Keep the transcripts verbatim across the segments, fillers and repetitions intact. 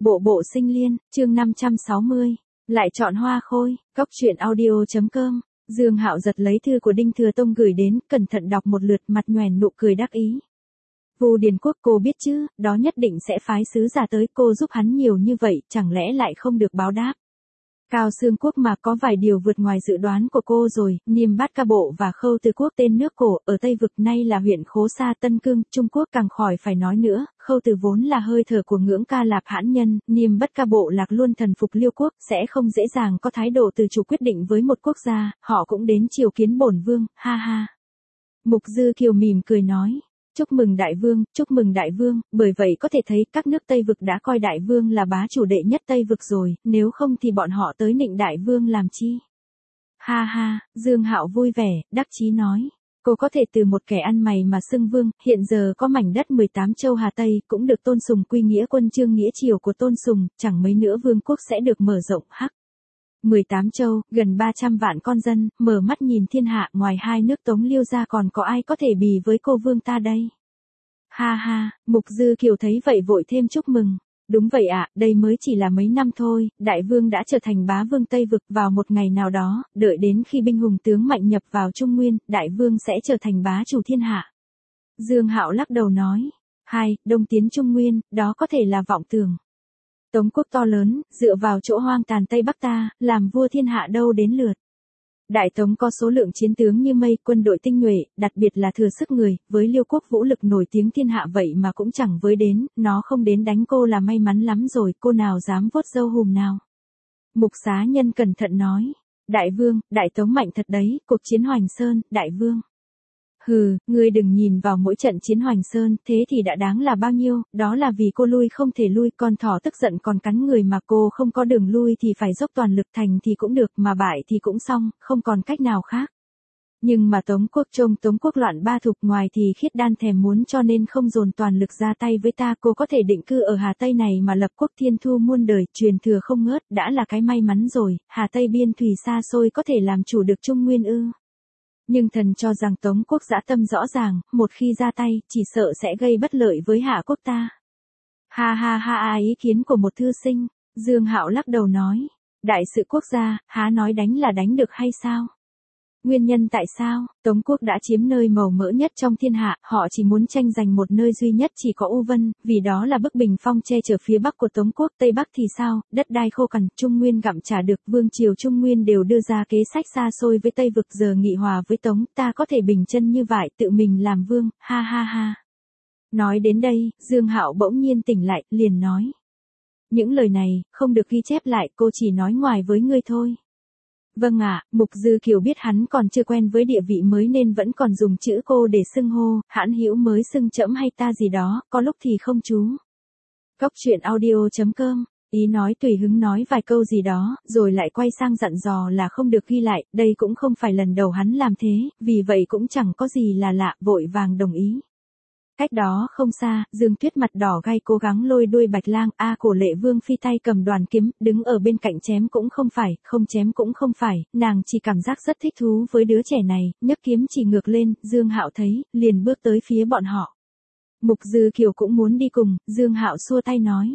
Bộ bộ sinh liên, chương năm trăm sáu mươi. Lại chọn hoa khôi, cóc truyện audio.com. Dương Hạo giật lấy thư của Đinh Thừa Tông gửi đến, cẩn thận đọc một lượt, mặt nhoẻn nụ cười đắc ý. Vu Điền Quốc, cô biết chứ, đó nhất định sẽ phái sứ giả tới, cô giúp hắn nhiều như vậy, chẳng lẽ lại không được báo đáp. Cao Xương Quốc mà có vài điều vượt ngoài dự đoán của cô rồi, Niêm Bát Ca Bộ và Khâu Từ Quốc tên nước cổ, ở Tây Vực nay là huyện Khố Sa Tân Cương, Trung Quốc càng khỏi phải nói nữa, Khâu Từ vốn là hơi thở của ngưỡng ca Lạp hãn nhân, Niêm Bát Ca Bộ lạc luôn thần phục Liêu Quốc, sẽ không dễ dàng có thái độ từ chủ quyết định với một quốc gia, họ cũng đến triều kiến bổn vương, ha ha. Mục Dư Kiều mỉm cười nói. Chúc mừng đại vương, chúc mừng đại vương, bởi vậy có thể thấy các nước Tây Vực đã coi đại vương là bá chủ đệ nhất Tây Vực rồi, nếu không thì bọn họ tới nịnh đại vương làm chi. Ha ha, Dương Hạo vui vẻ, đắc chí nói, cô có thể từ một kẻ ăn mày mà xưng vương, hiện giờ có mảnh đất mười tám châu Hà Tây, cũng được tôn sùng quy nghĩa quân trương nghĩa triều của tôn sùng, chẳng mấy nữa vương quốc sẽ được mở rộng hắc. mười tám châu, gần ba trăm vạn con dân, mở mắt nhìn thiên hạ, ngoài hai nước Tống Liêu ra còn có ai có thể bì với cô vương ta đây? Ha ha, Mục Dư Kiều thấy vậy vội thêm chúc mừng. Đúng vậy ạ, đây mới chỉ là mấy năm thôi, đại vương đã trở thành bá vương Tây Vực vào một ngày nào đó, đợi đến khi binh hùng tướng mạnh nhập vào Trung Nguyên, đại vương sẽ trở thành bá chủ thiên hạ. Dương Hạo lắc đầu nói, hai, đông tiến Trung Nguyên, đó có thể là vọng tưởng. Tống quốc to lớn, dựa vào chỗ hoang tàn Tây Bắc ta, làm vua thiên hạ đâu đến lượt. Đại Tống có số lượng chiến tướng như mây, quân đội tinh nhuệ, đặc biệt là thừa sức người, với Liêu quốc vũ lực nổi tiếng thiên hạ vậy mà cũng chẳng với đến, nó không đến đánh cô là may mắn lắm rồi, cô nào dám vuốt râu hùm nào. Mục Xá Nhân cẩn thận nói, đại vương, đại Tống mạnh thật đấy, cuộc chiến Hoành Sơn, đại vương. Hừ, ngươi đừng nhìn vào mỗi trận chiến Hoành Sơn, thế thì đã đáng là bao nhiêu, đó là vì cô lui không thể lui, con thỏ tức giận còn cắn người mà cô không có đường lui thì phải dốc toàn lực, thành thì cũng được, mà bại thì cũng xong, không còn cách nào khác. Nhưng mà Tống quốc trông Tống quốc loạn ba thục, ngoài thì Khiết Đan thèm muốn cho nên không dồn toàn lực ra tay với ta, cô có thể định cư ở Hà Tây này mà lập quốc thiên thu muôn đời, truyền thừa không ngớt, đã là cái may mắn rồi, Hà Tây biên thùy xa xôi có thể làm chủ được Trung Nguyên ư. Nhưng thần cho rằng Tống quốc dã tâm rõ ràng, một khi ra tay, chỉ sợ sẽ gây bất lợi với Hạ quốc ta. Ha ha ha à, ý kiến của một thư sinh, Dương Hạo lắc đầu nói, đại sự quốc gia, há nói đánh là đánh được hay sao? Nguyên nhân tại sao? Tống quốc đã chiếm nơi màu mỡ nhất trong thiên hạ, họ chỉ muốn tranh giành một nơi duy nhất chỉ có U Vân, vì đó là bức bình phong che chở phía bắc của Tống quốc, Tây Bắc thì sao, đất đai khô cằn, Trung Nguyên gặm trả được, vương triều Trung Nguyên đều đưa ra kế sách xa xôi với Tây Vực, giờ nghị hòa với Tống, ta có thể bình chân như vậy, tự mình làm vương, ha ha ha. Nói đến đây, Dương Hạo bỗng nhiên tỉnh lại, liền nói. Những lời này, không được ghi chép lại, cô chỉ nói ngoài với ngươi thôi. Vâng ạ, Mục Dư Kiều biết hắn còn chưa quen với địa vị mới nên vẫn còn dùng chữ cô để xưng hô, hãn hữu mới xưng trẫm hay ta gì đó, có lúc thì không chú. Cóc truyện audio.com, ý nói tùy hứng nói vài câu gì đó, rồi lại quay sang dặn dò là không được ghi lại, đây cũng không phải lần đầu hắn làm thế, vì vậy cũng chẳng có gì là lạ, vội vàng đồng ý. Cách đó không xa, Dương Tuyết mặt đỏ gay cố gắng lôi đuôi Bạch Lang, a Cổ Lệ Vương phi tay cầm đoàn kiếm, đứng ở bên cạnh chém cũng không phải, không chém cũng không phải, nàng chỉ cảm giác rất thích thú với đứa trẻ này, nhấc kiếm chỉ ngược lên, Dương Hạo thấy, liền bước tới phía bọn họ. Mục Dư Kiều cũng muốn đi cùng, Dương Hạo xua tay nói.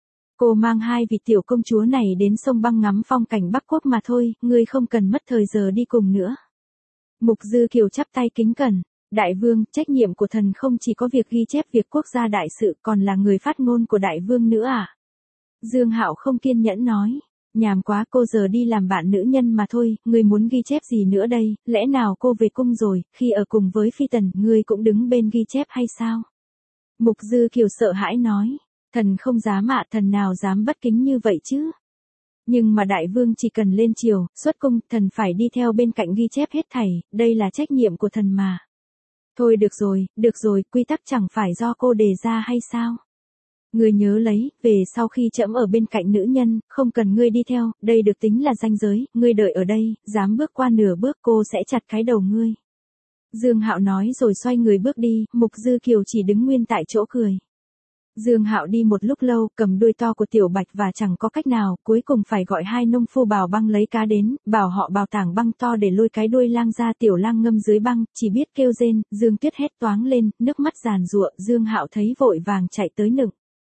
Cô mang hai vị tiểu công chúa này đến sông băng ngắm phong cảnh Bắc Quốc mà thôi, ngươi không cần mất thời giờ đi cùng nữa. Mục Dư Kiều chắp tay kính cẩn. Đại vương, trách nhiệm của thần không chỉ có việc ghi chép việc quốc gia đại sự, còn là người phát ngôn của đại vương nữa à? Dương Hạo không kiên nhẫn nói, nhàm quá, cô giờ đi làm bạn nữ nhân mà thôi, ngươi muốn ghi chép gì nữa đây, lẽ nào cô về cung rồi, khi ở cùng với phi tần, ngươi cũng đứng bên ghi chép hay sao? Mục Dư Kiều sợ hãi nói, thần không dám ạ, thần nào dám bất kính như vậy chứ? Nhưng mà đại vương chỉ cần lên triều, xuất cung, thần phải đi theo bên cạnh ghi chép hết thảy, đây là trách nhiệm của thần mà. Thôi được rồi, được rồi, quy tắc chẳng phải do cô đề ra hay sao? Ngươi nhớ lấy, về sau khi trẫm ở bên cạnh nữ nhân, không cần ngươi đi theo, đây được tính là ranh giới, ngươi đợi ở đây, dám bước qua nửa bước cô sẽ chặt cái đầu ngươi. Dương Hạo nói rồi xoay người bước đi, Mục Dư Kiều chỉ đứng nguyên tại chỗ cười. Dương Hạo đi một lúc lâu, cầm đuôi to của Tiểu Bạch và chẳng có cách nào, cuối cùng phải gọi hai nông phu bào băng lấy cá đến, bảo họ bào tảng băng to để lôi cái đuôi lang ra. Tiểu lang ngâm dưới băng, chỉ biết kêu rên, Dương Tuyết hét toáng lên, nước mắt giàn giụa, Dương Hạo thấy vội vàng chạy tới nựng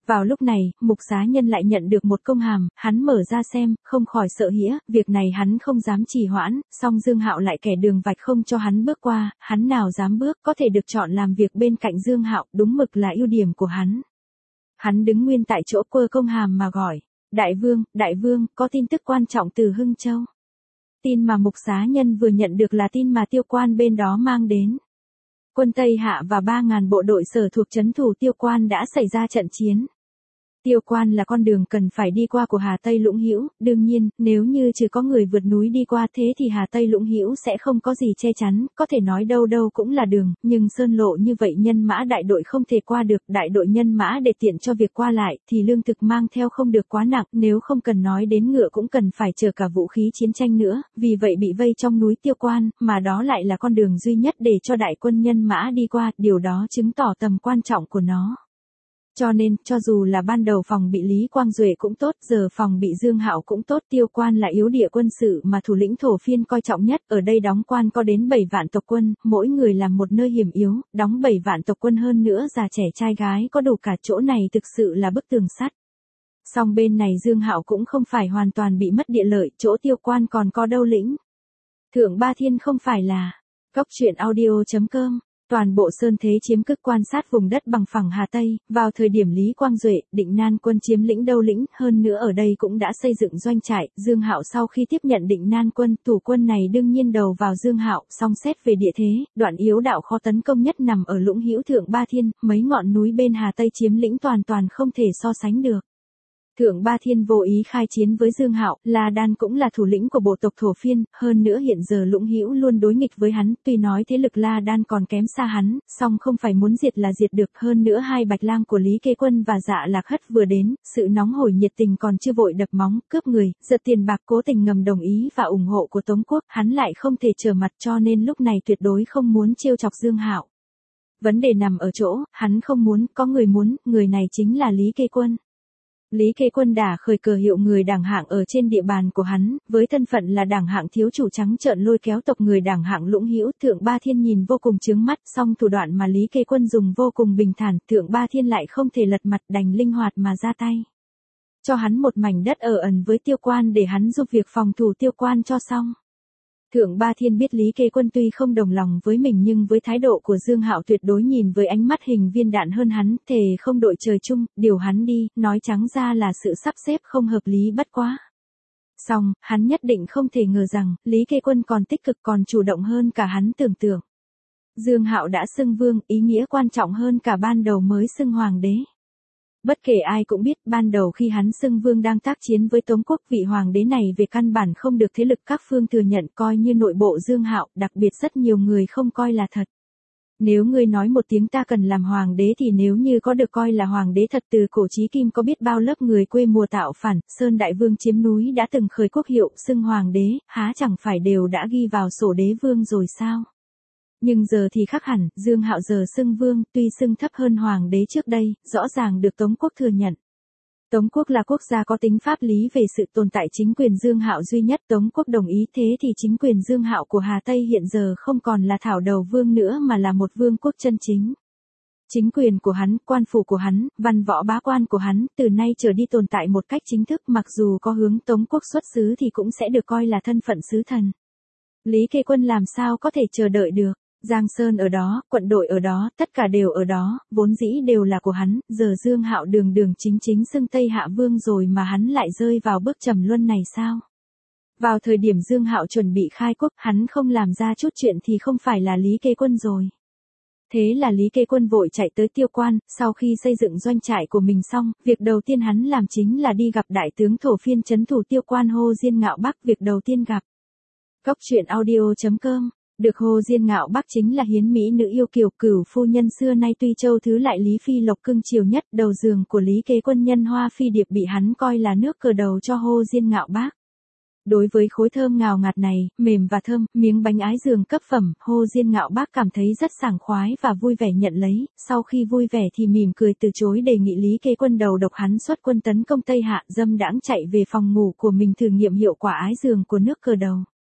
Vào lúc này, Mục Xá Nhân lại nhận được một công hàm, hắn mở ra xem, không khỏi sợ hãi, việc này hắn không dám trì hoãn, song Dương Hạo lại kẻ đường vạch không cho hắn bước qua, hắn nào dám bước, có thể được chọn làm việc bên cạnh Dương Hạo, đúng mực là ưu điểm của hắn. Hắn đứng nguyên tại chỗ quơ công hàm mà gọi, đại vương, đại vương, có tin tức quan trọng từ Hưng Châu. Tin mà Mục Xá Nhân vừa nhận được là tin mà Tiêu Quan bên đó mang đến. Quân Tây Hạ và ba ngàn bộ đội sở thuộc trấn thủ Tiêu Quan đã xảy ra trận chiến. Tiêu Quan là con đường cần phải đi qua của Hà Tây Lũng Hữu, đương nhiên, nếu như chỉ có người vượt núi đi qua thế thì Hà Tây Lũng Hữu sẽ không có gì che chắn, có thể nói đâu đâu cũng là đường, nhưng sơn lộ như vậy nhân mã đại đội không thể qua được, đại đội nhân mã để tiện cho việc qua lại, thì lương thực mang theo không được quá nặng, nếu không cần nói đến ngựa cũng cần phải chở cả vũ khí chiến tranh nữa, vì vậy bị vây trong núi Tiêu Quan, mà đó lại là con đường duy nhất để cho đại quân nhân mã đi qua, điều đó chứng tỏ tầm quan trọng của nó. Cho nên, cho dù là ban đầu phòng bị Lý Quang Duệ cũng tốt, giờ phòng bị Dương Hạo cũng tốt, Tiêu Quan là yếu địa quân sự mà thủ lĩnh Thổ Phiên coi trọng nhất, ở đây đóng quan có đến bảy vạn tộc quân, mỗi người làm một nơi hiểm yếu, đóng bảy vạn tộc quân hơn nữa già trẻ trai gái có đủ cả, chỗ này thực sự là bức tường sắt. Song bên này Dương Hạo cũng không phải hoàn toàn bị mất địa lợi, chỗ Tiêu Quan còn có đâu lĩnh. Thượng Ba Thiên không phải là Cốc truyện audio chấm com. Toàn bộ Sơn Thế chiếm cứ quan sát vùng đất bằng phẳng Hà Tây, vào thời điểm Lý Quang Duệ, Định Nan quân chiếm lĩnh Đâu lĩnh, hơn nữa ở đây cũng đã xây dựng doanh trại, Dương Hạo sau khi tiếp nhận Định Nan quân, thủ quân này đương nhiên đầu vào Dương Hạo, song xét về địa thế, đoạn yếu đạo khó tấn công nhất nằm ở Lũng Hữu Thượng Ba Thiên, mấy ngọn núi bên Hà Tây chiếm lĩnh toàn toàn không thể so sánh được. Thượng Ba Thiên vô ý khai chiến với Dương Hạo, La Đan cũng là thủ lĩnh của bộ tộc Thổ Phiên, hơn nữa hiện giờ Lũng Hữu luôn đối nghịch với hắn, tuy nói thế lực La Đan còn kém xa hắn, song không phải muốn diệt là diệt được, hơn nữa hai bạch lang của Lý Kế Quân và Dạ Lạc Hất vừa đến, sự nóng hổi nhiệt tình còn chưa vội đập móng, cướp người, giật tiền bạc, cố tình ngầm đồng ý và ủng hộ của Tống Quốc, hắn lại không thể trở mặt, cho nên lúc này tuyệt đối không muốn trêu chọc Dương Hạo. Vấn đề nằm ở chỗ, hắn không muốn, có người muốn, người này chính là Lý Kế Quân. Lý Kế Quân đã khởi cờ hiệu người đảng hạng ở trên địa bàn của hắn, với thân phận là đảng hạng thiếu chủ trắng trợn lôi kéo tộc người đảng hạng Lũng Hữu, Thượng Ba Thiên nhìn vô cùng chướng mắt, song thủ đoạn mà Lý Kế Quân dùng vô cùng bình thản, Thượng Ba Thiên lại không thể lật mặt, đành linh hoạt mà ra tay. Cho hắn một mảnh đất ở ẩn với Tiêu Quan để hắn giúp việc phòng thủ Tiêu Quan cho xong. Thượng Ba Thiên biết Lý Kế Quân tuy không đồng lòng với mình nhưng với thái độ của Dương Hạo tuyệt đối nhìn với ánh mắt hình viên đạn hơn hắn, thề không đội trời chung, điều hắn đi, nói trắng ra là sự sắp xếp không hợp lý bất quá. Song, hắn nhất định không thể ngờ rằng, Lý Kế Quân còn tích cực còn chủ động hơn cả hắn tưởng tượng. Dương Hạo đã xưng vương, ý nghĩa quan trọng hơn cả ban đầu mới xưng hoàng đế. Bất kể ai cũng biết, ban đầu khi hắn xưng vương đang tác chiến với Tống Quốc, vị hoàng đế này về căn bản không được thế lực các phương thừa nhận, coi như nội bộ Dương Hạo, đặc biệt rất nhiều người không coi là thật. Nếu ngươi nói một tiếng ta cần làm hoàng đế thì nếu như có được coi là hoàng đế thật, từ cổ chí kim có biết bao lớp người quê mùa tạo phản, Sơn Đại Vương chiếm núi đã từng khởi quốc hiệu, xưng hoàng đế, há chẳng phải đều đã ghi vào sổ đế vương rồi sao? Nhưng giờ thì khác hẳn, Dương Hạo giờ xưng vương, tuy xưng thấp hơn hoàng đế trước đây, rõ ràng được Tống Quốc thừa nhận. Tống Quốc là quốc gia có tính pháp lý về sự tồn tại chính quyền Dương Hạo duy nhất, Tống Quốc đồng ý, thế thì chính quyền Dương Hạo của Hà Tây hiện giờ không còn là thảo đầu vương nữa mà là một vương quốc chân chính. Chính quyền của hắn, quan phủ của hắn, văn võ bá quan của hắn, từ nay trở đi tồn tại một cách chính thức, mặc dù có hướng Tống Quốc xuất xứ thì cũng sẽ được coi là thân phận sứ thần. Lý Kế Quân làm sao có thể chờ đợi được? Giang Sơn ở đó, quận đội ở đó, tất cả đều ở đó, vốn dĩ đều là của hắn, giờ Dương Hạo đường đường chính chính xưng Tây Hạ Vương rồi mà hắn lại rơi vào bước trầm luân này sao? Vào thời điểm Dương Hạo chuẩn bị khai quốc, hắn không làm ra chút chuyện thì không phải là Lý Kế Quân rồi. Thế là Lý Kế Quân vội chạy tới Tiêu Quan, sau khi xây dựng doanh trại của mình xong, việc đầu tiên hắn làm chính là đi gặp đại tướng Thổ Phiên trấn thủ Tiêu Quan Hồ Diên Ngạo Bắc, việc đầu tiên gặp. Cốc truyện audio chấm com. Được Hồ Diên Ngạo Bắc chính là hiến mỹ nữ yêu kiều, cửu phu nhân xưa nay tuy châu thứ lại Lý Phi Lộc cưng chiều nhất, đầu giường của Lý Kế Quân nhân Hoa Phi Điệp bị hắn coi là nước cờ đầu cho Hồ Diên Ngạo Bắc. Đối với khối thơm ngào ngạt này, mềm và thơm, miếng bánh ái giường cấp phẩm, Hồ Diên Ngạo Bắc cảm thấy rất sảng khoái và vui vẻ nhận lấy, sau khi vui vẻ thì mỉm cười từ chối đề nghị Lý Kế Quân đầu độc hắn xuất quân tấn công Tây Hạ, dâm đãng chạy về phòng ngủ của mình thử nghiệm hiệu quả ái giường của nước cờ đầu.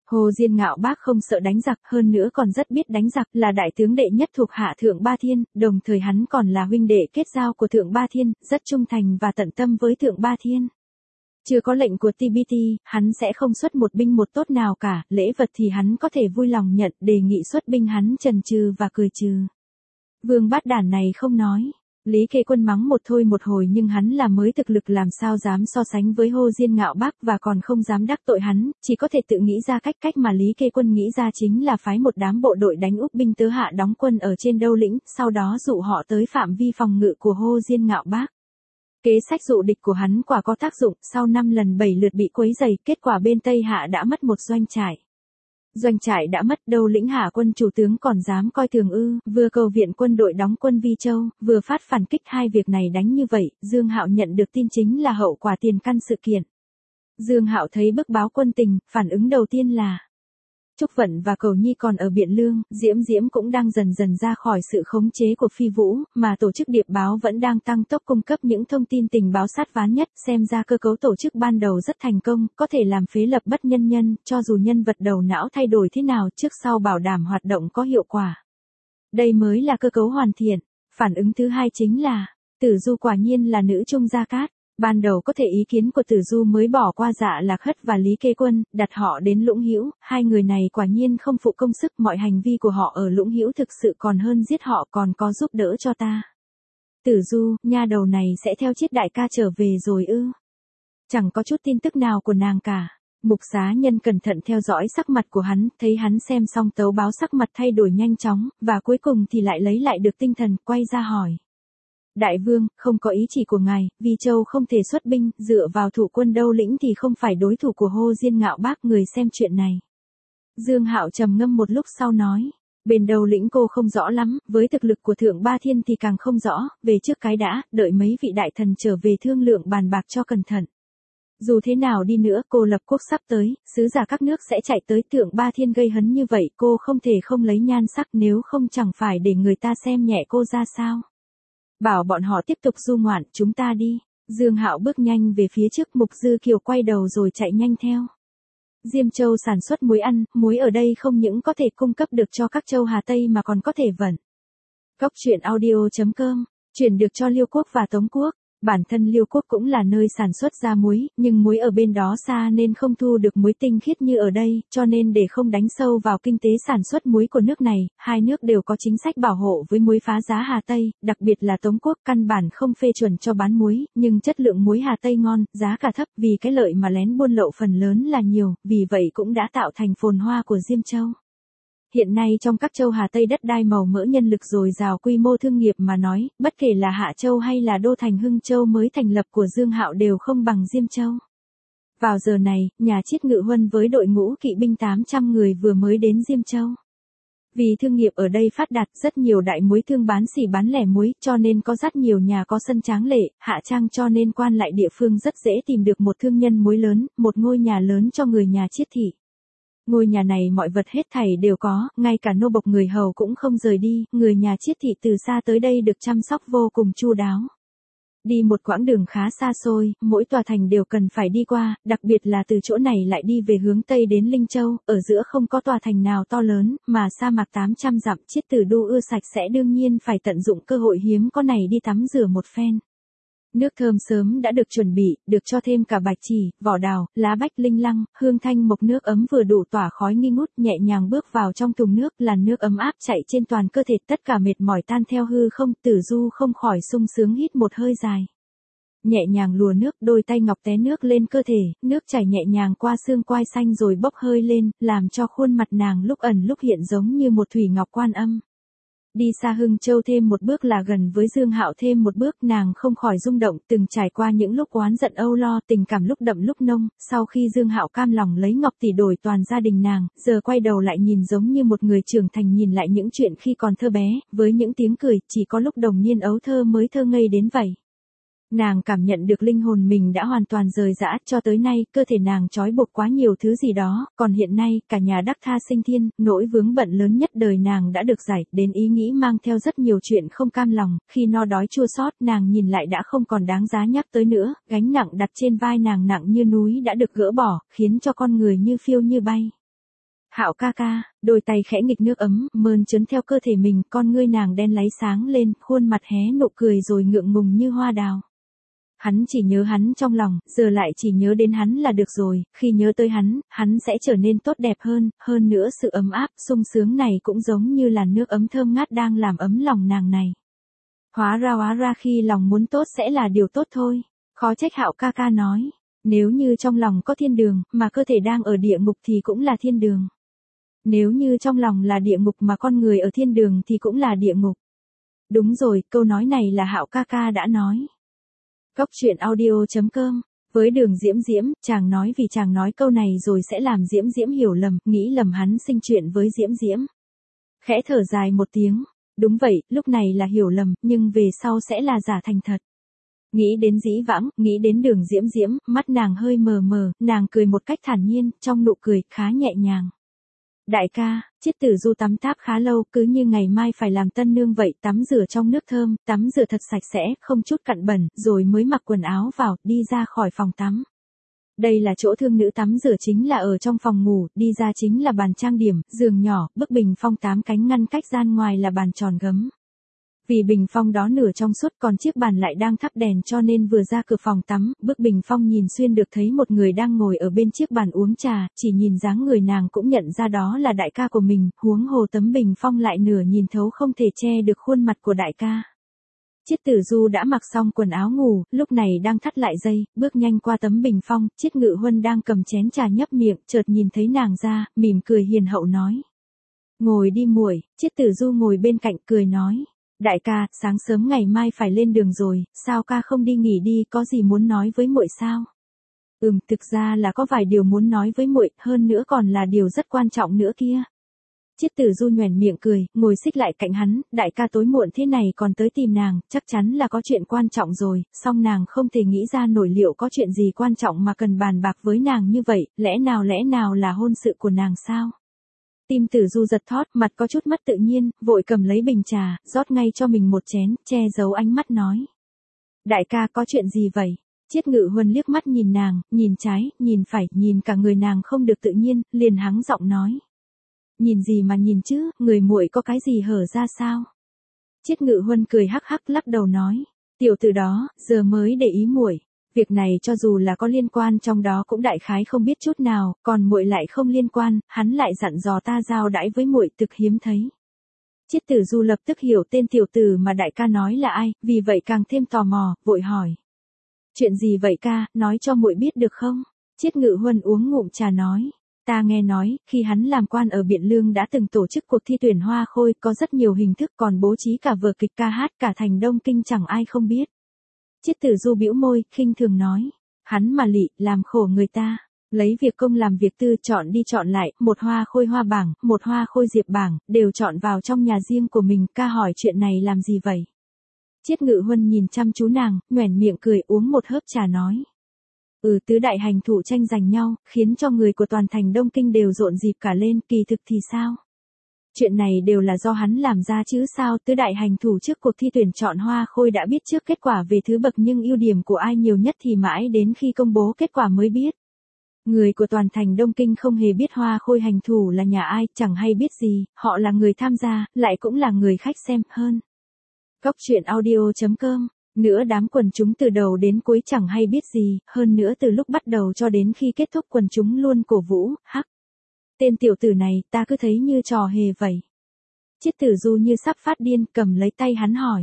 Hồ Diên Ngạo Bác không sợ đánh giặc, hơn nữa còn rất biết đánh giặc, là đại tướng đệ nhất thuộc hạ Thượng Ba Thiên, đồng thời hắn còn là huynh đệ kết giao của Thượng Ba Thiên, rất trung thành và tận tâm với Thượng Ba Thiên. Chưa có lệnh của tê bê tê, hắn sẽ không xuất một binh một tốt nào cả, lễ vật thì hắn có thể vui lòng nhận, đề nghị xuất binh hắn chần chừ và cười trừ. Vương Bát Đản này không nói. Lý Kế Quân mắng một thôi một hồi nhưng hắn là mới thực lực làm sao dám so sánh với Hồ Diên Ngạo Bác và còn không dám đắc tội hắn, chỉ có thể tự nghĩ ra cách cách mà Lý Kế Quân nghĩ ra chính là phái một đám bộ đội đánh úp binh tứ hạ đóng quân ở trên Đâu Lĩnh, sau đó dụ họ tới phạm vi phòng ngự của Hồ Diên Ngạo Bác. Kế sách dụ địch của hắn quả có tác dụng, sau năm lần bảy lượt bị quấy rầy, kết quả bên Tây Hạ đã mất một doanh trại. Doanh trại đã mất, Đâu Lĩnh Hạ quân chủ tướng còn dám coi thường ư, vừa cầu viện quân đội đóng quân Vi Châu, vừa phát phản kích, hai việc này đánh như vậy, Dương Hạo nhận được tin chính là hậu quả tiền căn sự kiện. Dương Hạo thấy bức báo quân tình, phản ứng đầu tiên là Trúc Vận và Cầu Nhi còn ở Biện Lương, Diễm Diễm cũng đang dần dần ra khỏi sự khống chế của Phi Vũ, mà tổ chức điệp báo vẫn đang tăng tốc cung cấp những thông tin tình báo sát ván nhất, xem ra cơ cấu tổ chức ban đầu rất thành công, có thể làm phế lập bất nhân nhân, cho dù nhân vật đầu não thay đổi thế nào trước sau bảo đảm hoạt động có hiệu quả. Đây mới là cơ cấu hoàn thiện. Phản ứng thứ hai chính là, Tử Du quả nhiên là nữ trung gia cát. Ban đầu có thể ý kiến của Tử Du mới bỏ qua Dạ Lạc Hất và Lý Kế Quân, đặt họ đến Lũng Hữu, hai người này quả nhiên không phụ công sức, mọi hành vi của họ ở Lũng Hữu thực sự còn hơn giết họ, còn có giúp đỡ cho ta. Tử Du, nha đầu này sẽ theo Chiết đại ca trở về rồi ư? Chẳng có chút tin tức nào của nàng cả. Mục Xá Nhân cẩn thận theo dõi sắc mặt của hắn, thấy hắn xem xong tấu báo sắc mặt thay đổi nhanh chóng, và cuối cùng thì lại lấy lại được tinh thần, quay ra hỏi. Đại vương, không có ý chỉ của ngài, Vi Châu không thể xuất binh, dựa vào thủ quân Đâu Lĩnh thì không phải đối thủ của Hồ Diên Ngạo Bác, người xem chuyện này. Dương Hạo trầm ngâm một lúc sau nói, bên Đâu Lĩnh cô không rõ lắm, với thực lực của Thượng Ba Thiên thì càng không rõ, về trước cái đã, đợi mấy vị đại thần trở về thương lượng bàn bạc cho cẩn thận. Dù thế nào đi nữa, cô lập quốc sắp tới, sứ giả các nước sẽ chạy tới Thượng Ba Thiên gây hấn như vậy, cô không thể không lấy nhan sắc, nếu không chẳng phải để người ta xem nhẹ cô ra sao. Bảo bọn họ tiếp tục du ngoạn, chúng ta đi. Dương Hạo bước nhanh về phía trước, Mục Dư Kiều quay đầu rồi chạy nhanh theo. Diêm Châu sản xuất muối ăn, muối ở đây không những có thể cung cấp được cho các châu Hà Tây mà còn có thể vận. Góc truyện audio chấm com, chuyển được cho Liêu Quốc và Tống Quốc. Bản thân Liêu Quốc cũng là nơi sản xuất ra muối, nhưng muối ở bên đó xa nên không thu được muối tinh khiết như ở đây, cho nên để không đánh sâu vào kinh tế sản xuất muối của nước này, hai nước đều có chính sách bảo hộ với muối phá giá Hà Tây, đặc biệt là Tống Quốc căn bản không phê chuẩn cho bán muối, nhưng chất lượng muối Hà Tây ngon, giá cả thấp, vì cái lợi mà lén buôn lậu phần lớn là nhiều, vì vậy cũng đã tạo thành phồn hoa của Diêm Châu. Hiện nay trong các châu Hà Tây đất đai màu mỡ, nhân lực dồi dào, quy mô thương nghiệp mà nói, bất kể là Hạ Châu hay là đô thành Hưng Châu mới thành lập của Dương Hạo đều không bằng Diêm Châu. Vào giờ này, nhà Chiết Ngự Huân với đội ngũ kỵ binh tám trăm người vừa mới đến Diêm Châu. Vì thương nghiệp ở đây phát đạt, rất nhiều đại muối thương bán xỉ bán lẻ muối, cho nên có rất nhiều nhà có sân tráng lệ, hạ trang, cho nên quan lại địa phương rất dễ tìm được một thương nhân muối lớn, một ngôi nhà lớn cho người nhà Chiết thị. Ngôi nhà này mọi vật hết thảy đều có, ngay cả nô bộc người hầu cũng không rời đi, người nhà Chiết thị từ xa tới đây được chăm sóc vô cùng chu đáo. Đi một quãng đường khá xa xôi, mỗi tòa thành đều cần phải đi qua, đặc biệt là từ chỗ này lại đi về hướng Tây đến Linh Châu, ở giữa không có tòa thành nào to lớn, mà sa mạc tám trăm dặm, Chiết Tử Đô ưa sạch sẽ đương nhiên phải tận dụng cơ hội hiếm có này đi tắm rửa một phen. Nước thơm sớm đã được chuẩn bị, được cho thêm cả bạch chỉ, vỏ đào, lá bách linh lăng, hương thanh mộc, nước ấm vừa đủ tỏa khói nghi ngút, nhẹ nhàng bước vào trong thùng nước, làn nước ấm áp chạy trên toàn cơ thể, tất cả mệt mỏi tan theo hư không, Tử Du không khỏi sung sướng hít một hơi dài. Nhẹ nhàng lùa nước, đôi tay ngọc té nước lên cơ thể, nước chảy nhẹ nhàng qua xương quai xanh rồi bốc hơi lên, làm cho khuôn mặt nàng lúc ẩn lúc hiện giống như một thủy ngọc Quan Âm. Đi xa Hưng Châu thêm một bước là gần với Dương Hạo thêm một bước, nàng không khỏi rung động, từng trải qua những lúc oán giận âu lo, tình cảm lúc đậm lúc nông, sau khi Dương Hạo cam lòng lấy ngọc tỷ đổi toàn gia đình nàng, giờ quay đầu lại nhìn giống như một người trưởng thành nhìn lại những chuyện khi còn thơ bé, với những tiếng cười, chỉ có lúc đồng niên ấu thơ mới thơ ngây đến vậy. Nàng cảm nhận được linh hồn mình đã hoàn toàn rời rã, cho tới nay, cơ thể nàng trói buộc quá nhiều thứ gì đó, còn hiện nay, cả nhà đắc tha sinh thiên, nỗi vướng bận lớn nhất đời nàng đã được giải, đến ý nghĩ mang theo rất nhiều chuyện không cam lòng, khi no đói chua xót, nàng nhìn lại đã không còn đáng giá nhắc tới nữa, gánh nặng đặt trên vai nàng nặng như núi đã được gỡ bỏ, khiến cho con người như phiêu như bay. Hạo ca ca, đôi tay khẽ nghịch nước ấm, mơn trớn theo cơ thể mình, con ngươi nàng đen láy sáng lên, khuôn mặt hé nụ cười rồi ngượng ngùng như hoa đào. Hắn chỉ nhớ hắn trong lòng, giờ lại chỉ nhớ đến hắn là được rồi, khi nhớ tới hắn, hắn sẽ trở nên tốt đẹp hơn, hơn nữa sự ấm áp, sung sướng này cũng giống như là nước ấm thơm ngát đang làm ấm lòng nàng này. Hóa ra hóa ra khi lòng muốn tốt sẽ là điều tốt thôi, khó trách Hạo ca ca nói, nếu như trong lòng có thiên đường, mà cơ thể đang ở địa ngục thì cũng là thiên đường. Nếu như trong lòng là địa ngục mà con người ở thiên đường thì cũng là địa ngục. Đúng rồi, câu nói này là Hạo ca ca đã nói. Cốc truyện audio chấm com. Với Đường Diễm Diễm, chàng nói vì chàng nói câu này rồi sẽ làm Diễm Diễm hiểu lầm, nghĩ lầm hắn sinh chuyện với Diễm Diễm. Khẽ thở dài một tiếng. Đúng vậy, lúc này là hiểu lầm, nhưng về sau sẽ là giả thành thật. Nghĩ đến Dĩ Vãng, nghĩ đến Đường Diễm Diễm, mắt nàng hơi mờ mờ, nàng cười một cách thản nhiên, trong nụ cười khá nhẹ nhàng. Đại ca, Chiết Tử Du tắm táp khá lâu, cứ như ngày mai phải làm tân nương vậy, tắm rửa trong nước thơm, tắm rửa thật sạch sẽ, không chút cặn bẩn, rồi mới mặc quần áo vào, đi ra khỏi phòng tắm. Đây là chỗ thương nữ tắm rửa chính là ở trong phòng ngủ, đi ra chính là bàn trang điểm, giường nhỏ, bức bình phong tám cánh ngăn cách gian ngoài là bàn tròn gấm. Vì bình phong đó nửa trong suốt còn chiếc bàn lại đang thắp đèn cho nên vừa ra cửa phòng tắm, bức bình phong nhìn xuyên được thấy một người đang ngồi ở bên chiếc bàn uống trà, chỉ nhìn dáng người nàng cũng nhận ra đó là đại ca của mình, huống hồ tấm bình phong lại nửa nhìn thấu không thể che được khuôn mặt của đại ca. Chiết Tử Du đã mặc xong quần áo ngủ, lúc này đang thắt lại dây, bước nhanh qua tấm bình phong, Chiết Ngự Huân đang cầm chén trà nhấp miệng, chợt nhìn thấy nàng ra, mỉm cười hiền hậu nói. Ngồi đi muội. Chiết Tử Du ngồi bên cạnh cười nói. Đại ca, sáng sớm ngày mai phải lên đường rồi, sao ca không đi nghỉ đi, có gì muốn nói với muội sao? Ừm, thực ra là có vài điều muốn nói với muội, hơn nữa còn là điều rất quan trọng nữa kia. Chiết Tử Du nhoẻn miệng cười, ngồi xích lại cạnh hắn, đại ca tối muộn thế này còn tới tìm nàng, chắc chắn là có chuyện quan trọng rồi, song nàng không thể nghĩ ra nổi liệu có chuyện gì quan trọng mà cần bàn bạc với nàng như vậy, lẽ nào lẽ nào là hôn sự của nàng sao? Tim Tử Du giật thót, mặt có chút mất tự nhiên, vội cầm lấy bình trà, rót ngay cho mình một chén, che giấu ánh mắt nói. Đại ca có chuyện gì vậy? Chiết Ngự Huân liếc mắt nhìn nàng, nhìn trái, nhìn phải, nhìn cả người nàng không được tự nhiên, liền hắng giọng nói. Nhìn gì mà nhìn chứ, người muội có cái gì hở ra sao? Chiết Ngự Huân cười hắc hắc lắc đầu nói. Tiểu tử đó, giờ mới để ý muội. Việc này cho dù là có liên quan trong đó cũng đại khái không biết chút nào, còn muội lại không liên quan, hắn lại dặn dò ta giao đãi với muội thực hiếm thấy. Chiết Tử Du lập tức hiểu tên tiểu tử mà đại ca nói là ai, vì vậy càng thêm tò mò, vội hỏi. Chuyện gì vậy ca, nói cho muội biết được không? Chiết Ngự Huân uống ngụm trà nói. Ta nghe nói, khi hắn làm quan ở Biện Lương đã từng tổ chức cuộc thi tuyển hoa khôi, có rất nhiều hình thức còn bố trí cả vở kịch ca hát cả thành Đông Kinh chẳng ai không biết. Chiết Tử Du bĩu môi, khinh thường nói. Hắn mà lị, làm khổ người ta. Lấy việc công làm việc tư, chọn đi chọn lại, một hoa khôi hoa bảng, một hoa khôi diệp bảng, đều chọn vào trong nhà riêng của mình, ca hỏi chuyện này làm gì vậy? Chiết Ngự Huân nhìn chăm chú nàng, nhoẻn miệng cười uống một hớp trà nói. Ừ, tứ đại hành thủ tranh giành nhau, khiến cho người của toàn thành Đông Kinh đều rộn dịp cả lên, kỳ thực thì sao? Chuyện này đều là do hắn làm ra chứ sao, tứ đại hành thủ trước cuộc thi tuyển chọn hoa khôi đã biết trước kết quả về thứ bậc nhưng ưu điểm của ai nhiều nhất thì mãi đến khi công bố kết quả mới biết. Người của toàn thành Đông Kinh không hề biết hoa khôi hành thủ là nhà ai, chẳng hay biết gì, họ là người tham gia, lại cũng là người khách xem, hơn. Cốc truyện audio chấm com. Nữa đám quần chúng từ đầu đến cuối chẳng hay biết gì, hơn nữa từ lúc bắt đầu cho đến khi kết thúc quần chúng luôn cổ vũ, hắc. Tên tiểu tử này, ta cứ thấy như trò hề vậy. Chiết Tử Du như sắp phát điên, cầm lấy tay hắn hỏi.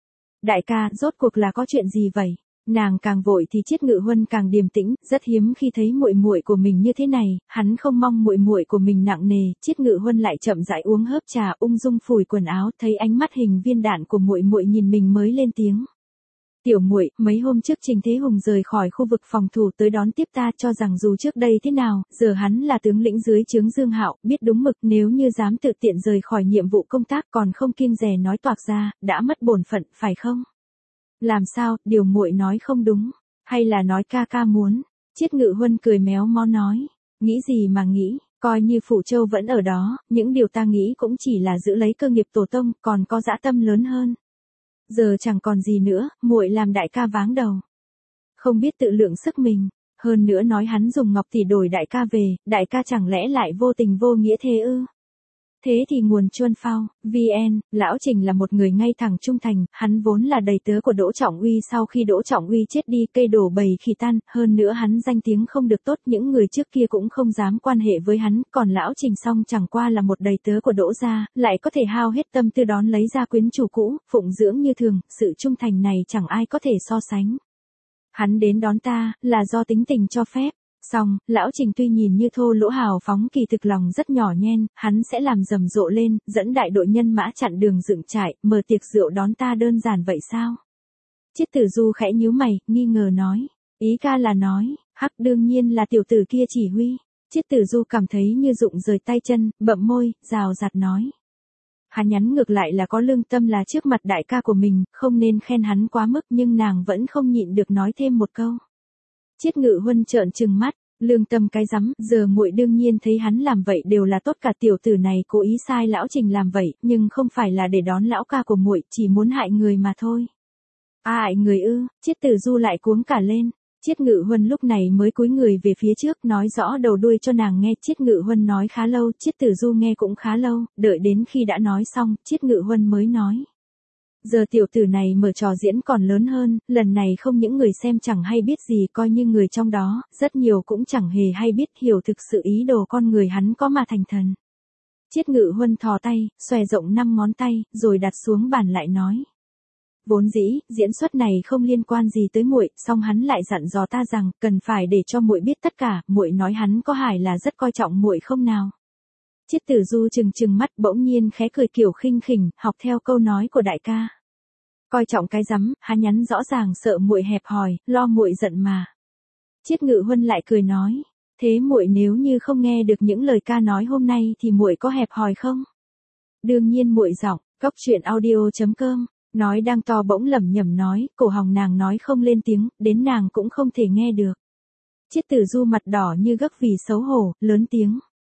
Đại ca, rốt cuộc là có chuyện gì vậy? Nàng càng vội thì Chiết Ngự Huân càng điềm tĩnh, rất hiếm khi thấy muội muội của mình như thế này, hắn không mong muội muội của mình nặng nề, Chiết Ngự Huân lại chậm rãi uống hớp trà, ung dung phủi quần áo, thấy ánh mắt hình viên đạn của muội muội nhìn mình mới lên tiếng. Tiểu muội, mấy hôm trước Trình Thế Hùng rời khỏi khu vực phòng thủ tới đón tiếp ta, cho rằng dù trước đây thế nào, giờ hắn là tướng lĩnh dưới trướng Dương Hạo, biết đúng mực, nếu như dám tự tiện rời khỏi nhiệm vụ công tác còn không kiêng dè nói toạc ra, đã mất bổn phận, phải không? Làm sao, điều muội nói không đúng, hay là nói ca ca muốn? Chiết Ngự Huân cười méo mó nói, nghĩ gì mà nghĩ, coi như Phủ Châu vẫn ở đó, những điều ta nghĩ cũng chỉ là giữ lấy cơ nghiệp tổ tông, còn có dã tâm lớn hơn. Giờ chẳng còn gì nữa, muội làm đại ca váng đầu. Không biết tự lượng sức mình, hơn nữa nói hắn dùng ngọc tỷ đổi đại ca về, đại ca chẳng lẽ lại vô tình vô nghĩa thế ư? Thế thì nguồn chuân phao, vê en, lão Trình là một người ngay thẳng trung thành, hắn vốn là đầy tớ của Đỗ Trọng Uy, sau khi Đỗ Trọng Uy chết đi cây đổ bầy khỉ tan, hơn nữa hắn danh tiếng không được tốt, những người trước kia cũng không dám quan hệ với hắn, còn lão Trình song chẳng qua là một đầy tớ của Đỗ gia, lại có thể hao hết tâm tư đón lấy ra quyến chủ cũ, phụng dưỡng như thường, sự trung thành này chẳng ai có thể so sánh. Hắn đến đón ta, là do tính tình cho phép. Xong, lão Trình tuy nhìn như thô lỗ hào phóng kỳ thực lòng rất nhỏ nhen, hắn sẽ làm rầm rộ lên, dẫn đại đội nhân mã chặn đường dựng trại, mở tiệc rượu đón ta đơn giản vậy sao? Chiết Tử Du khẽ nhíu mày, nghi ngờ nói, ý ca là nói, hắc đương nhiên là tiểu tử kia chỉ huy. Chiết Tử Du cảm thấy như rụng rời tay chân, bậm môi, rào rạt nói. Hắn nhắn ngược lại là có lương tâm là trước mặt đại ca của mình, không nên khen hắn quá mức, nhưng nàng vẫn không nhịn được nói thêm một câu. Chiết Ngự Huân trợn trừng mắt, lương tâm cái rắm, giờ muội đương nhiên thấy hắn làm vậy đều là tốt, cả tiểu tử này cố ý sai lão Trình làm vậy, nhưng không phải là để đón lão ca của muội, chỉ muốn hại người mà thôi. À, hại người ư? Chiết Tử Du lại cuống cả lên. Chiết Ngự Huân lúc này mới cúi người về phía trước, nói rõ đầu đuôi cho nàng nghe. Chiết Ngự Huân nói khá lâu, Chiết Tử Du nghe cũng khá lâu, đợi đến khi đã nói xong, Chiết Ngự Huân mới nói. Giờ tiểu tử này mở trò diễn còn lớn hơn, lần này không những người xem chẳng hay biết gì, coi như người trong đó, rất nhiều cũng chẳng hề hay biết hiểu thực sự ý đồ con người hắn có mà thành thần. Chiết Ngự Huân thò tay, xòe rộng năm ngón tay, rồi đặt xuống bàn lại nói. Vốn dĩ, diễn xuất này không liên quan gì tới muội, song hắn lại dặn dò ta rằng, cần phải để cho muội biết tất cả, muội nói hắn có hài là rất coi trọng muội không nào. Chiết Tử Du trừng trừng mắt, bỗng nhiên khẽ cười kiểu khinh khỉnh, học theo câu nói của đại ca. Coi trọng cái rắm, hắn nhắn rõ ràng sợ muội hẹp hòi, lo muội giận mà. Chiết Ngự Huân lại cười nói, thế muội nếu như không nghe được những lời ca nói hôm nay thì muội có hẹp hòi không? Đương nhiên muội giọng, cốc truyện audio chấm com, nói đang to bỗng lẩm nhẩm nói, cổ họng nàng nói không lên tiếng, đến nàng cũng không thể nghe được. Chiết Tử Du mặt đỏ như gấc vì xấu hổ, lớn tiếng.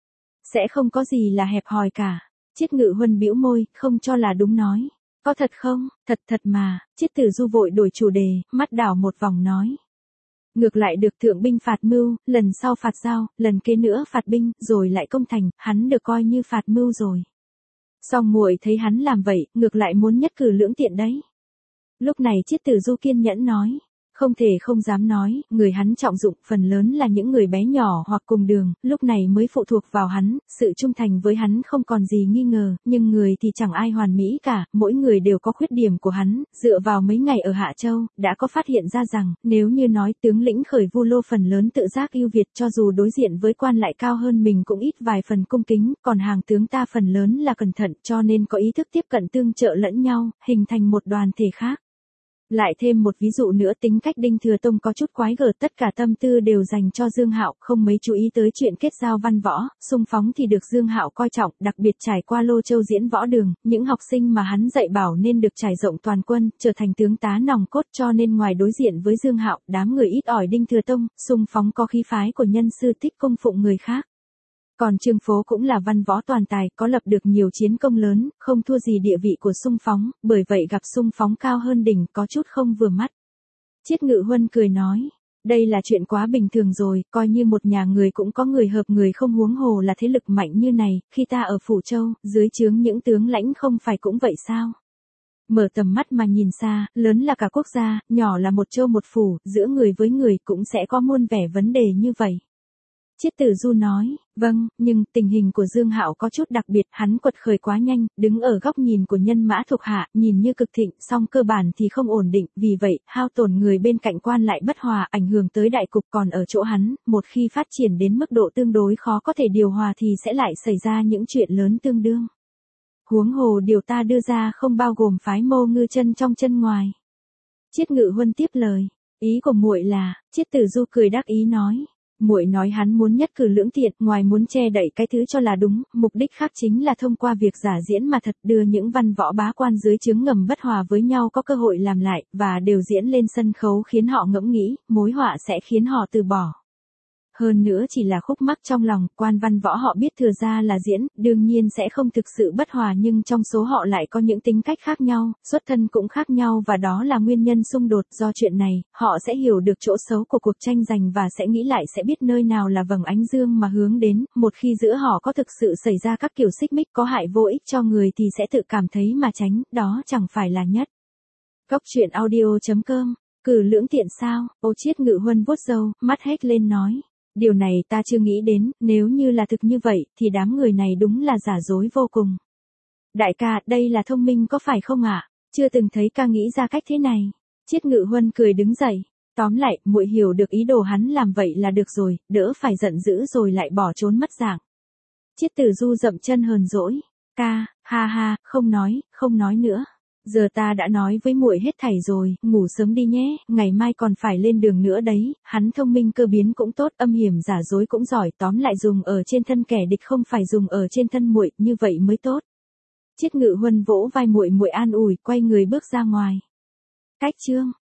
Sẽ không có gì là hẹp hòi cả. Chiết Ngự Huân bĩu môi, không cho là đúng nói. Có thật không? Thật thật mà. Chiết Tử Du vội đổi chủ đề, mắt đảo một vòng nói. Ngược lại được thượng binh phạt mưu, lần sau phạt giao, lần kế nữa phạt binh, rồi lại công thành, hắn được coi như phạt mưu rồi. Song muội thấy hắn làm vậy, ngược lại muốn nhất cử lưỡng tiện đấy. Lúc này Chiết Tử Du kiên nhẫn nói. Không thể không dám nói, người hắn trọng dụng phần lớn là những người bé nhỏ hoặc cùng đường, lúc này mới phụ thuộc vào hắn, sự trung thành với hắn không còn gì nghi ngờ, nhưng người thì chẳng ai hoàn mỹ cả, mỗi người đều có khuyết điểm của hắn, dựa vào mấy ngày ở Hạ Châu, đã có phát hiện ra rằng, nếu như nói tướng lĩnh Khởi Vu Lô phần lớn tự giác ưu việt cho dù đối diện với quan lại cao hơn mình cũng ít vài phần cung kính, còn hàng tướng ta phần lớn là cẩn thận cho nên có ý thức tiếp cận tương trợ lẫn nhau, hình thành một đoàn thể khác. Lại thêm một ví dụ nữa, tính cách Đinh Thừa Tông có chút quái gở, tất cả tâm tư đều dành cho Dương Hạo, không mấy chú ý tới chuyện kết giao văn võ, xung phóng thì được Dương Hạo coi trọng, đặc biệt trải qua Lô Châu diễn võ đường, những học sinh mà hắn dạy bảo nên được trải rộng toàn quân, trở thành tướng tá nòng cốt, cho nên ngoài đối diện với Dương Hạo, đám người ít ỏi Đinh Thừa Tông, xung phóng có khí phái của nhân sư thích cung phụng người khác. Còn Trương Phố cũng là văn võ toàn tài, có lập được nhiều chiến công lớn, không thua gì địa vị của xung phóng, bởi vậy gặp xung phóng cao hơn đỉnh có chút không vừa mắt. Chiết Ngự Huân cười nói, đây là chuyện quá bình thường rồi, coi như một nhà người cũng có người hợp người không, huống hồ là thế lực mạnh như này, khi ta ở Phủ Châu, dưới trướng những tướng lãnh không phải cũng vậy sao? Mở tầm mắt mà nhìn xa, lớn là cả quốc gia, nhỏ là một châu một phủ, giữa người với người cũng sẽ có muôn vẻ vấn đề như vậy. Chiết Tử Du nói, vâng, nhưng tình hình của Dương Hạo có chút đặc biệt, hắn quật khởi quá nhanh, đứng ở góc nhìn của nhân mã thuộc hạ, nhìn như cực thịnh, song cơ bản thì không ổn định, vì vậy, hao tổn người bên cạnh quan lại bất hòa, ảnh hưởng tới đại cục, còn ở chỗ hắn, một khi phát triển đến mức độ tương đối khó có thể điều hòa thì sẽ lại xảy ra những chuyện lớn tương đương. Huống hồ điều ta đưa ra không bao gồm phái Mô Ngư chân trong chân ngoài. Chiết Ngự Huân tiếp lời, ý của muội là, Chiết Tử Du cười đắc ý nói. Muội nói hắn muốn nhất cử lưỡng tiện, ngoài muốn che đậy cái thứ cho là đúng, mục đích khác chính là thông qua việc giả diễn mà thật đưa những văn võ bá quan dưới trướng ngầm bất hòa với nhau có cơ hội làm lại, và đều diễn lên sân khấu khiến họ ngẫm nghĩ, mối họa sẽ khiến họ từ bỏ. Hơn nữa chỉ là khúc mắc trong lòng, quan văn võ họ biết Thừa gia là diễn, đương nhiên sẽ không thực sự bất hòa, nhưng trong số họ lại có những tính cách khác nhau, xuất thân cũng khác nhau và đó là nguyên nhân xung đột. Do chuyện này, họ sẽ hiểu được chỗ xấu của cuộc tranh giành và sẽ nghĩ lại, sẽ biết nơi nào là vầng ánh dương mà hướng đến. Một khi giữa họ có thực sự xảy ra các kiểu xích mích có hại vô ích cho người thì sẽ tự cảm thấy mà tránh, đó chẳng phải là nhất. Góc truyện audio chấm com. Cử lưỡng tiện sao? Ô Chiết Ngự Huân vuốt râu, mắt hết lên nói. Điều này ta chưa nghĩ đến, nếu như là thực như vậy, thì đám người này đúng là giả dối vô cùng. Đại ca, đây là thông minh có phải không ạ? Chưa từng thấy ca nghĩ ra cách thế này. Chiết Ngự Huân cười đứng dậy. Tóm lại, muội hiểu được ý đồ hắn làm vậy là được rồi, đỡ phải giận dữ rồi lại bỏ trốn mất dạng. Chiết Tử Du dậm chân hờn dỗi. Ca, ha ha, không nói, không nói nữa. Giờ ta đã nói với muội hết thảy rồi, ngủ sớm đi nhé, ngày mai còn phải lên đường nữa đấy. Hắn thông minh cơ biến cũng tốt, âm hiểm giả dối cũng giỏi, tóm lại dùng ở trên thân kẻ địch không phải dùng ở trên thân muội, như vậy mới tốt. Chiết Ngự Huân vỗ vai muội muội an ủi, quay người bước ra ngoài. Cách chương